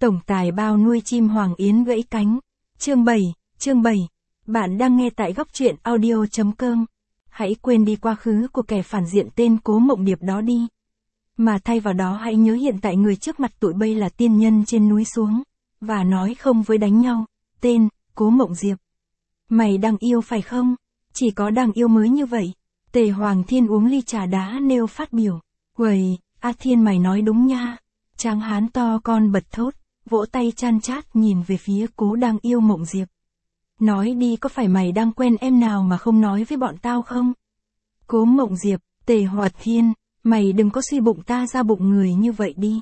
Tổng tài bao nuôi chim hoàng yến gãy cánh. Chương 7. Bạn đang nghe tại góc truyện audio.com. Hãy quên đi quá khứ của kẻ phản diện tên Cố Mộng Điệp đó đi. Mà thay vào đó hãy nhớ hiện tại người trước mặt tụi bây là tiên nhân trên núi xuống. Và nói không với đánh nhau. Tên, Cố Mộng Diệp. Mày đang yêu phải không? Chỉ có đang yêu mới như vậy. Tề Hoàng Thiên uống ly trà đá nêu phát biểu. Uầy, A Thiên mày nói đúng nha. Tráng hán to con bật thốt, vỗ tay chan chát nhìn về phía Cố đang yêu Mộng Diệp. Nói đi, có phải mày đang quen em nào mà không nói với bọn tao không? Cố Mộng Diệp, Tề Hoạt Thiên, mày đừng có suy bụng ta ra bụng người như vậy đi.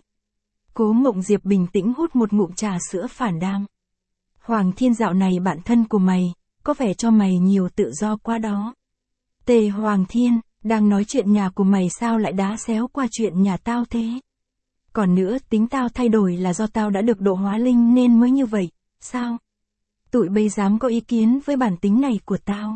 Cố Mộng Diệp bình tĩnh hút một ngụm trà sữa phản đang. Hoàng Thiên dạo này bạn thân của mày, có vẻ cho mày nhiều tự do quá đó. Tề Hoàng Thiên, đang nói chuyện nhà của mày sao lại đá xéo qua chuyện nhà tao thế? Còn nữa, tính tao thay đổi là do tao đã được độ hóa linh nên mới như vậy, sao? Tụi bây dám có ý kiến với bản tính này của tao?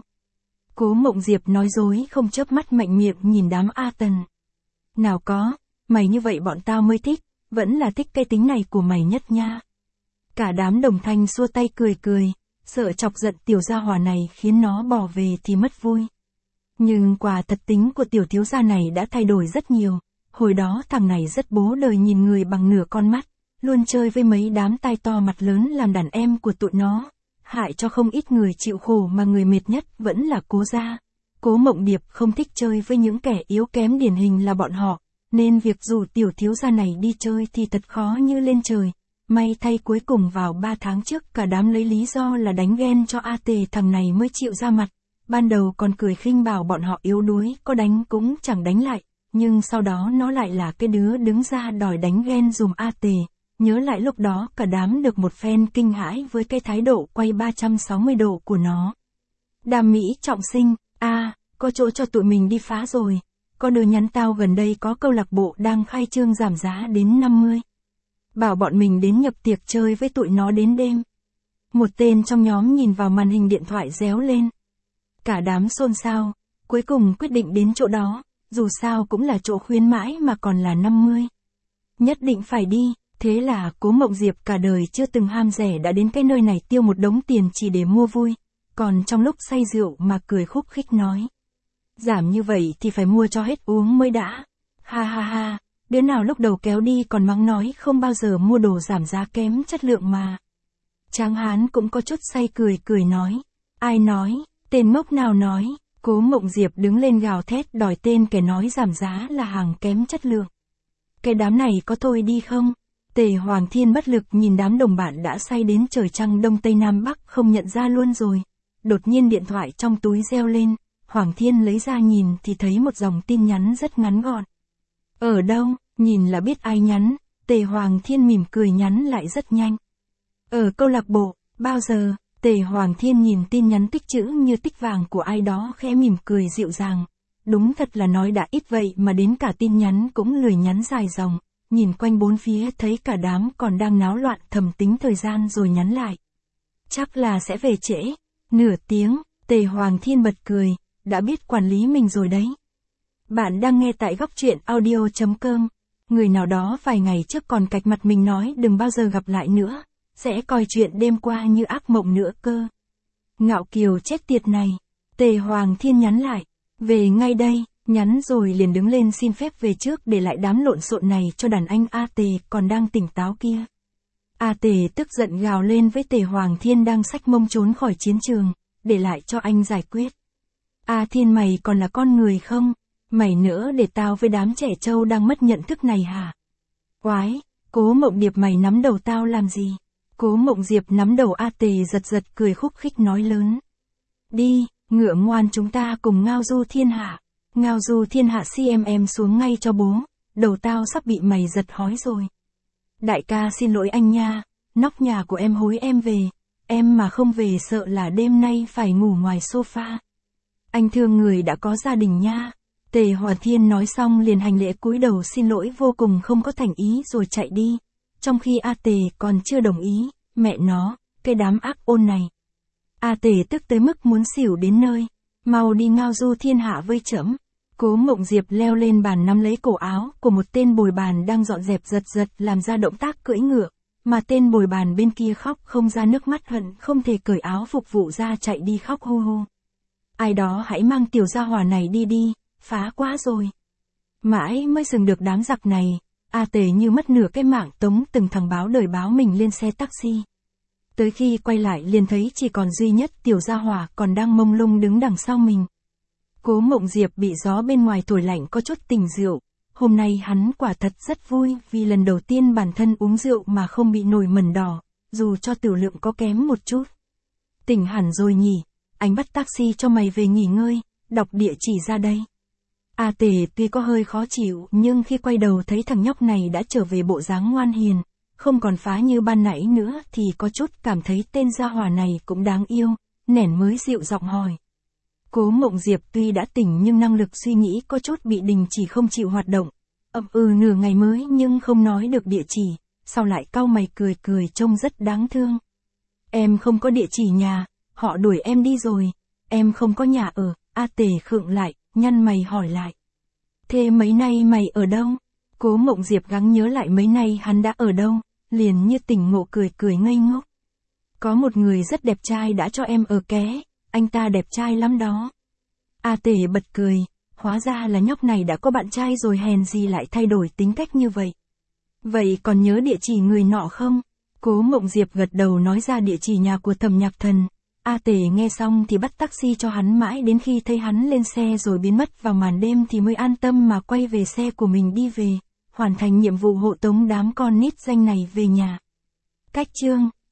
Cố Mộng Diệp nói dối không chớp mắt mạnh miệng nhìn đám A Tần. Nào có, mày như vậy bọn tao mới thích, vẫn là thích cái tính này của mày nhất nha. Cả đám đồng thanh xua tay cười, sợ chọc giận tiểu gia hỏa này khiến nó bỏ về thì mất vui. Nhưng quả thật tính của tiểu thiếu gia này đã thay đổi rất nhiều. Hồi đó thằng này rất bố đời nhìn người bằng nửa con mắt, luôn chơi với mấy đám tai to mặt lớn làm đàn em của tụi nó, hại cho không ít người chịu khổ mà người mệt nhất vẫn là Cố gia. Cố Mộng Điệp không thích chơi với những kẻ yếu kém điển hình là bọn họ, nên việc rủ tiểu thiếu gia này đi chơi thì thật khó như lên trời. May thay cuối cùng vào 3 tháng trước cả đám lấy lý do là đánh ghen cho A Tề thằng này mới chịu ra mặt. Ban đầu còn cười khinh bảo bọn họ yếu đuối, có đánh cũng chẳng đánh lại. Nhưng sau đó nó lại là cái đứa đứng ra đòi đánh ghen dùm A Tề. Nhớ lại lúc đó cả đám được một phen kinh hãi với cái thái độ quay 360 độ của nó. Đàm Mỹ Trọng Sinh, có chỗ cho tụi mình đi phá rồi. Có đứa nhắn tao gần đây có câu lạc bộ đang khai trương giảm giá đến 50. Bảo bọn mình đến nhập tiệc chơi với tụi nó đến đêm. Một tên trong nhóm nhìn vào màn hình điện thoại réo lên. Cả đám xôn xao, cuối cùng quyết định đến chỗ đó. Dù sao cũng là chỗ khuyến mãi mà còn là 50. Nhất định phải đi, thế là Cố Mộng Diệp cả đời chưa từng ham rẻ đã đến cái nơi này tiêu một đống tiền chỉ để mua vui. Còn trong lúc say rượu mà cười khúc khích nói. Giảm như vậy thì phải mua cho hết uống mới đã. Ha, đứa nào lúc đầu kéo đi còn mắng nói không bao giờ mua đồ giảm giá kém chất lượng mà. Tráng hán cũng có chút say cười nói. Ai nói, tên ngốc nào nói? Cố Mộng Diệp đứng lên gào thét đòi tên kẻ nói giảm giá là hàng kém chất lượng. Cái đám này có thôi đi không? Tề Hoàng Thiên bất lực nhìn đám đồng bạn đã say đến trời trăng đông tây nam bắc không nhận ra luôn rồi. Đột nhiên điện thoại trong túi reo lên, Hoàng Thiên lấy ra nhìn thì thấy một dòng tin nhắn rất ngắn gọn. Ở đâu, nhìn là biết ai nhắn, Tề Hoàng Thiên mỉm cười nhắn lại rất nhanh. Ở câu lạc bộ, bao giờ? Tề Hoàng Thiên nhìn tin nhắn tích chữ như tích vàng của ai đó khẽ mỉm cười dịu dàng. Đúng thật là nói đã ít vậy mà đến cả tin nhắn cũng lười nhắn dài dòng. Nhìn quanh bốn phía thấy cả đám còn đang náo loạn thầm tính thời gian rồi nhắn lại. Chắc là sẽ về trễ. Nửa tiếng, Tề Hoàng Thiên bật cười, đã biết quản lý mình rồi đấy. Bạn đang nghe tại góc truyện audio.com. Người nào đó vài ngày trước còn cạch mặt mình nói đừng bao giờ gặp lại nữa. Sẽ coi chuyện đêm qua như ác mộng nữa cơ. Ngạo kiều chết tiệt này. Tề Hoàng Thiên nhắn lại. Về ngay đây, nhắn rồi liền đứng lên xin phép về trước để lại đám lộn xộn này cho đàn anh A Tề còn đang tỉnh táo kia. A Tề tức giận gào lên với Tề Hoàng Thiên đang xách mông trốn khỏi chiến trường, để lại cho anh giải quyết. A Thiên mày còn là con người không? Mày nữa để tao với đám trẻ trâu đang mất nhận thức này hả? Oái, Cố Mộng Điệp mày nắm đầu tao làm gì? Cố Mộng Diệp nắm đầu A Tề giật cười khúc khích nói lớn. Đi, ngựa ngoan chúng ta cùng ngao du thiên hạ. Ngao du thiên hạ em xuống ngay cho bố. Đầu tao sắp bị mày giật hói rồi. Đại ca xin lỗi anh nha. Nóc nhà của em hối em về. Em mà không về sợ là đêm nay phải ngủ ngoài sofa. Anh thương người đã có gia đình nha. Tề Hoàng Thiên nói xong liền hành lễ cúi đầu xin lỗi vô cùng không có thành ý rồi chạy đi. Trong khi A Tề còn chưa đồng ý, mẹ nó, cái đám ác ôn này. A Tề tức tới mức muốn xỉu đến nơi, mau đi ngao du thiên hạ với trẫm. Cố Mộng Diệp leo lên bàn nắm lấy cổ áo của một tên bồi bàn đang dọn dẹp giật làm ra động tác cưỡi ngựa, mà tên bồi bàn bên kia khóc không ra nước mắt hận không thể cởi áo phục vụ ra chạy đi khóc hu hu. Ai đó hãy mang tiểu gia hỏa này đi đi, phá quá rồi. Mãi mới dừng được đám giặc này, A Tề như mất nửa cái mạng tống từng thằng báo đời báo mình lên xe taxi. Tới khi quay lại liền thấy chỉ còn duy nhất tiểu gia hỏa còn đang mông lung đứng đằng sau mình. Cố Mộng Diệp bị gió bên ngoài thổi lạnh có chút tỉnh rượu. Hôm nay hắn quả thật rất vui vì lần đầu tiên bản thân uống rượu mà không bị nổi mẩn đỏ, dù cho tiểu lượng có kém một chút. Tỉnh hẳn rồi nhỉ, anh bắt taxi cho mày về nghỉ ngơi, đọc địa chỉ ra đây. A Tề tuy có hơi khó chịu nhưng khi quay đầu thấy thằng nhóc này đã trở về bộ dáng ngoan hiền, không còn phá như ban nãy nữa thì có chút cảm thấy tên gia hỏa này cũng đáng yêu, nẻn mới dịu giọng hỏi. Cố Mộng Diệp tuy đã tỉnh nhưng năng lực suy nghĩ có chút bị đình chỉ không chịu hoạt động. Nửa ngày mới nhưng không nói được địa chỉ, sau lại cau mày cười cười trông rất đáng thương. Em không có địa chỉ nhà, họ đuổi em đi rồi, em không có nhà ở. A Tề khựng lại, nhăn mày hỏi lại. Thế mấy nay mày ở đâu? Cố Mộng Diệp gắng nhớ lại mấy nay hắn đã ở đâu, liền như tỉnh ngộ cười cười ngây ngốc. Có một người rất đẹp trai đã cho em ở ké, anh ta đẹp trai lắm đó. A Tề bật cười, hóa ra là nhóc này đã có bạn trai rồi hèn gì lại thay đổi tính cách như vậy. Vậy còn nhớ địa chỉ người nọ không? Cố Mộng Diệp gật đầu nói ra địa chỉ nhà của Thẩm Nhạc Thần. A Tề nghe xong thì bắt taxi cho hắn mãi đến khi thấy hắn lên xe rồi biến mất vào màn đêm thì mới an tâm mà quay về xe của mình đi về, hoàn thành nhiệm vụ hộ tống đám con nít danh này về nhà. Cách chương